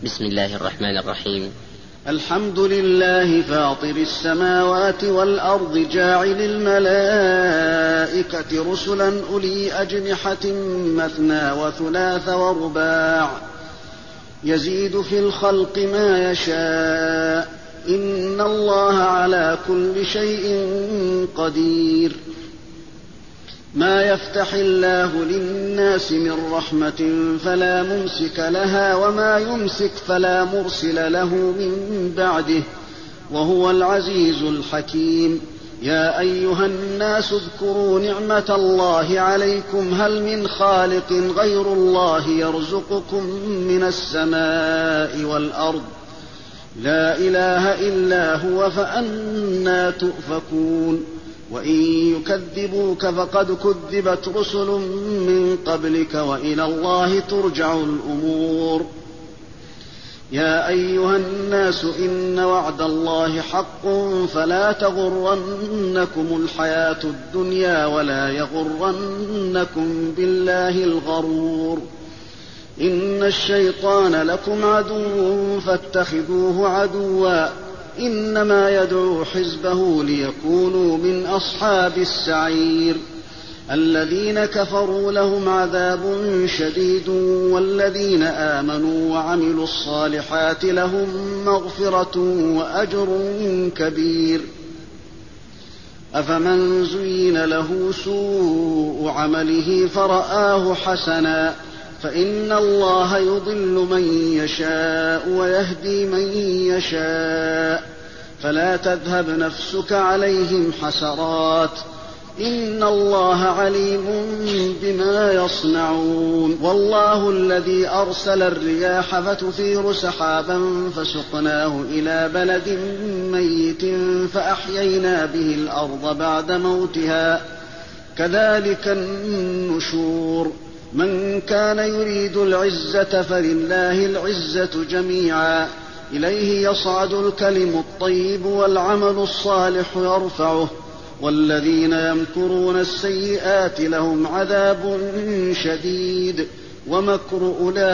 بسم الله الرحمن الرحيم. الحمد لله فاطر السماوات والأرض جاعل الملائكة رسلا أولي أجنحة مثنى وثلاث ورباع يزيد في الخلق ما يشاء إن الله على كل شيء قدير. ما يفتح الله للناس من رحمة فلا ممسك لها وما يمسك فلا مرسل له من بعده وهو العزيز الحكيم. يا أيها الناس اذكروا نعمة الله عليكم هل من خالق غير الله يرزقكم من السماء والأرض لا إله إلا هو فأنى تؤفكون. وإن يكذبوك فقد كذبت رسل من قبلك وإلى الله ترجع الأمور. يا أيها الناس إن وعد الله حق فلا تغرنكم الحياة الدنيا ولا يغرنكم بالله الغرور. إن الشيطان لكم عدو فاتخذوه عدوا إنما يدعو حزبه ليكونوا من أصحاب السعير. الذين كفروا لهم عذاب شديد والذين آمنوا وعملوا الصالحات لهم مغفرة وأجر كبير. أفمن زين له سوء عمله فرآه حسنا فإن الله يضل من يشاء ويهدي من يشاء فلا تذهب نفسك عليهم حسرات إن الله عليم بما يصنعون. والله الذي أرسل الرياح فتثير سحابا فسقناه إلى بلد ميت فأحيينا به الأرض بعد موتها كذلك النشور. من كان يريد العزة فلله العزة جميعا إليه يصعد الكلم الطيب والعمل الصالح يرفعه والذين يمكرون السيئات لهم عذاب شديد ومكر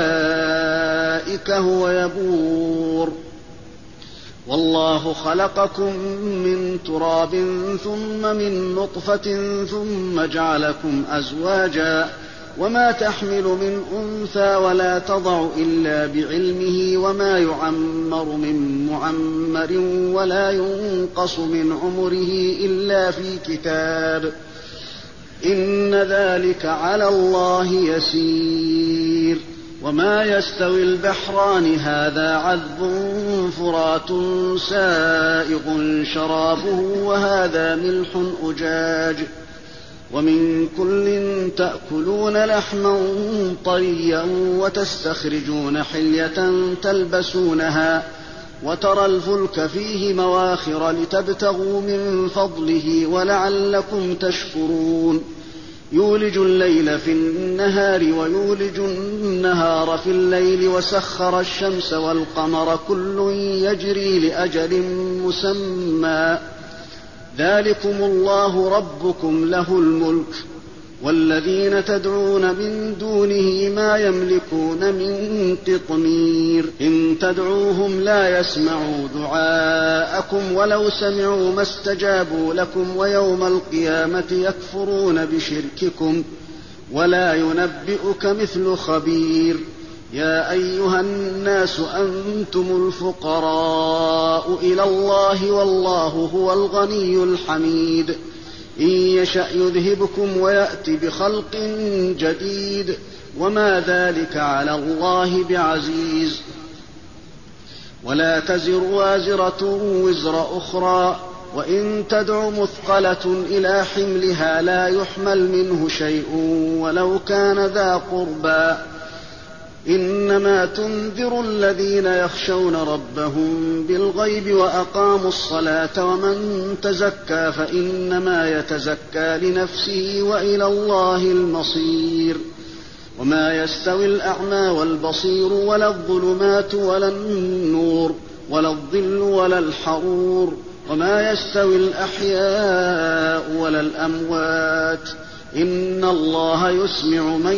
أولئك هو يبور. والله خلقكم من تراب ثم من نطفة ثم جعلكم أزواجا وما تحمل من أنثى ولا تضع إلا بعلمه وما يعمر من معمر ولا ينقص من عمره إلا في كتاب إن ذلك على الله يسير. وما يستوي البحران هذا عذب فرات سائغ شرابه وهذا ملح أجاج ومن كل تأكلون لحما طريا وتستخرجون حلية تلبسونها وترى الفلك فيه مواخر لتبتغوا من فضله ولعلكم تشكرون. يولج الليل في النهار ويولج النهار في الليل وسخر الشمس والقمر كل يجري لأجل مسمى ذلكم الله ربكم له الملك والذين تدعون من دونه ما يملكون من قطمير. إن تدعوهم لا يسمعوا دعاءكم ولو سمعوا ما استجابوا لكم ويوم القيامة يكفرون بشرككم ولا ينبئك مثل خبير. يا أيها الناس أنتم الفقراء إلى الله والله هو الغني الحميد. إن يشأ يذهبكم ويأت بخلق جديد وما ذلك على الله بعزيز. ولا تزر وازرة وزر أخرى وإن تدع مثقلة إلى حملها لا يحمل منه شيء ولو كان ذا قربى إنما تنذر الذين يخشون ربهم بالغيب وأقاموا الصلاة ومن تزكى فإنما يتزكى لنفسه وإلى الله المصير. وما يستوي الأعمى والبصير ولا الظلمات ولا النور ولا الظل ولا الحرور وما يستوي الأحياء ولا الأموات إن الله يسمع من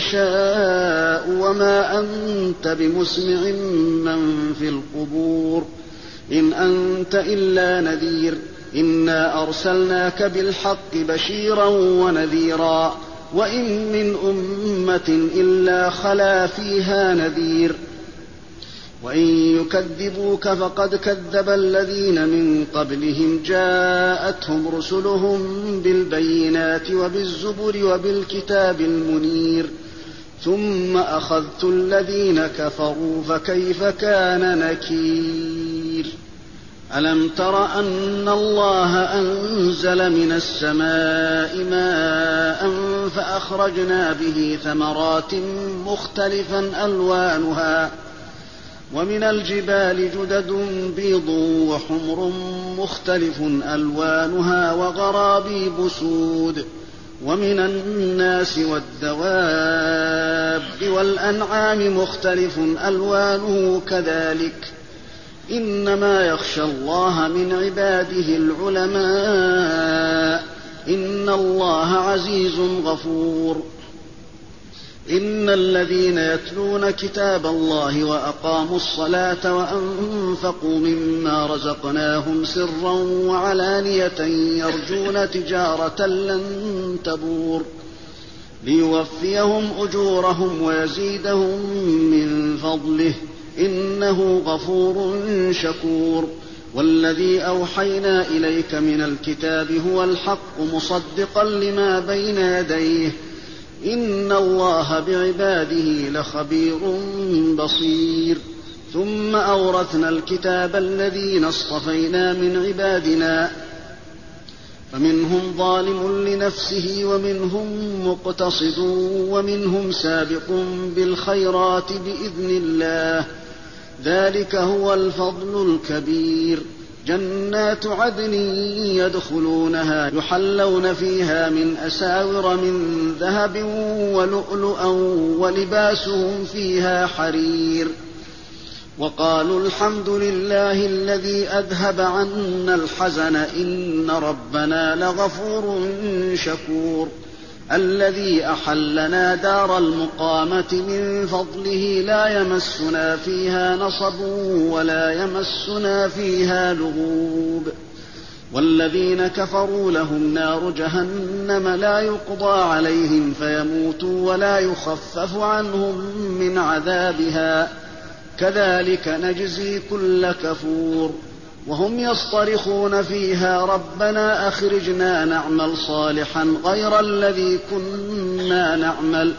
يشاء وما أنت بمسمع من في القبور إن أنت إلا نذير إنا أرسلناك بالحق بشيرا ونذيرا وإن من أمة إلا خلا فيها نذير وإن يكذبوك فقد كذب الذين من قبلهم جاءتهم رسلهم بالبينات وبالزبر وبالكتاب المنير ثم أخذت الذين كفروا فكيف كان نكير ألم تر أن الله أنزل من السماء ماء فأخرجنا به ثمرات مختلفا ألوانها ومن الجبال جدد بيض وحمر مختلف ألوانها وغرابيب سود ومن الناس والدواب والأنعام مختلف ألوانه كذلك إنما يخشى الله من عباده العلماء إن الله عزيز غفور إن الذين يتلون كتاب الله وأقاموا الصلاة وأنفقوا مما رزقناهم سرا وعلانية يرجون تجارة لن تبور ليوفيهم أجورهم ويزيدهم من فضله إنه غفور شكور والذي أوحينا إليك من الكتاب هو الحق مصدقا لما بين يديه إن الله بعباده لخبير بصير ثم أورثنا الكتاب الذين اصطفينا من عبادنا فمنهم ظالم لنفسه ومنهم مقتصد ومنهم سابق بالخيرات بإذن الله ذلك هو الفضل الكبير جنات عدن يدخلونها يحلون فيها من أساور من ذهب ولؤلؤا ولباسهم فيها حرير وقالوا الحمد لله الذي أذهب عنا الحزن إن ربنا لغفور شكور الذي أحلنا دار المقامة من فضله لا يمسنا فيها نصب ولا يمسنا فيها لغوب والذين كفروا لهم نار جهنم لا يقضى عليهم فيموتوا ولا يخفف عنهم من عذابها كذلك نجزي كل كفور وهم يصطرخون فيها ربنا أخرجنا نعمل صالحا غير الذي كنا نعمل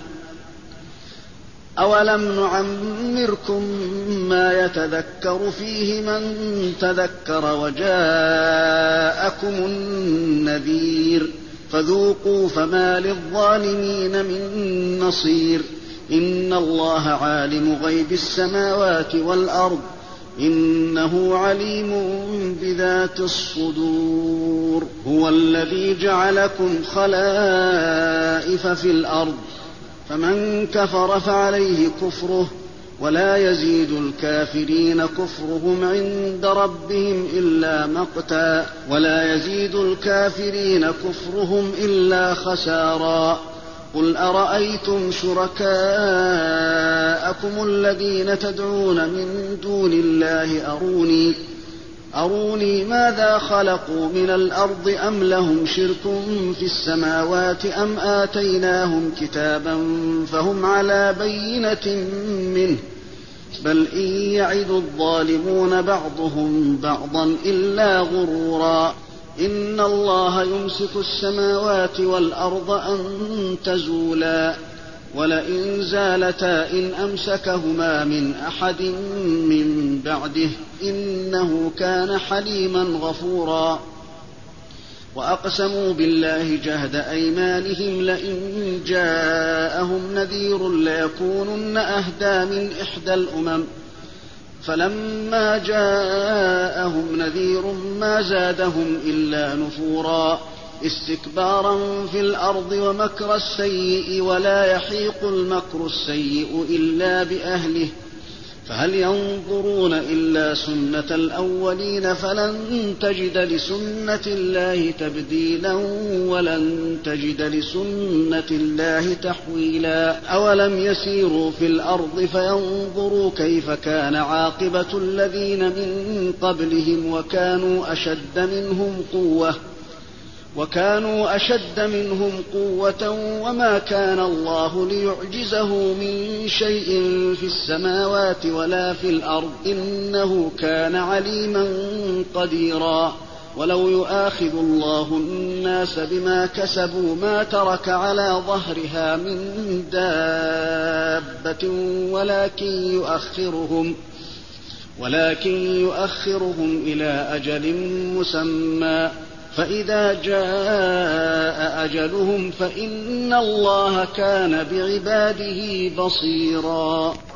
أولم نعمركم ما يتذكر فيه من تذكر وجاءكم النذير فذوقوا فما للظالمين من نصير إن الله عالم غيب السماوات والأرض إنه عليم بذات الصدور هو الذي جعلكم خلائف في الأرض فمن كفر فعليه كفره ولا يزيد الكافرين كفرهم عند ربهم إلا مقتا ولا يزيد الكافرين كفرهم إلا خسارا قل أرأيتم شركاءكم الذين تدعون من دون الله أروني ماذا خلقوا من الأرض أم لهم شرك في السماوات أم آتيناهم كتابا فهم على بينة منه بل إن يعد الظالمون بعضهم بعضا إلا غرورا إن الله يمسك السماوات والأرض أن تزولا ولئن زالتا إن أمسكهما من أحد من بعده إنه كان حليما غفورا وأقسموا بالله جهد أيمانهم لئن جاءهم نذير ليكونن أهدى من إحدى الأمم فلما جاءهم نذير ما زادهم إلا نفورا استكبارا في الأرض ومكر السيء ولا يحيق المكر السيء إلا بأهله فهل ينظرون إلا سنة الأولين فلن تجد لسنة الله تبديلا ولن تجد لسنة الله تحويلا. أولم يسيروا في الأرض فينظروا كيف كان عاقبة الذين من قبلهم وكانوا أشد منهم قوة وما كان الله ليعجزه من شيء في السماوات ولا في الأرض إنه كان عليما قديرا. ولو يؤاخذ الله الناس بما كسبوا ما ترك على ظهرها من دابة ولكن يؤخرهم إلى أجل مسمى فإذا جاء أجلهم فإن الله كان بعباده بصيرا.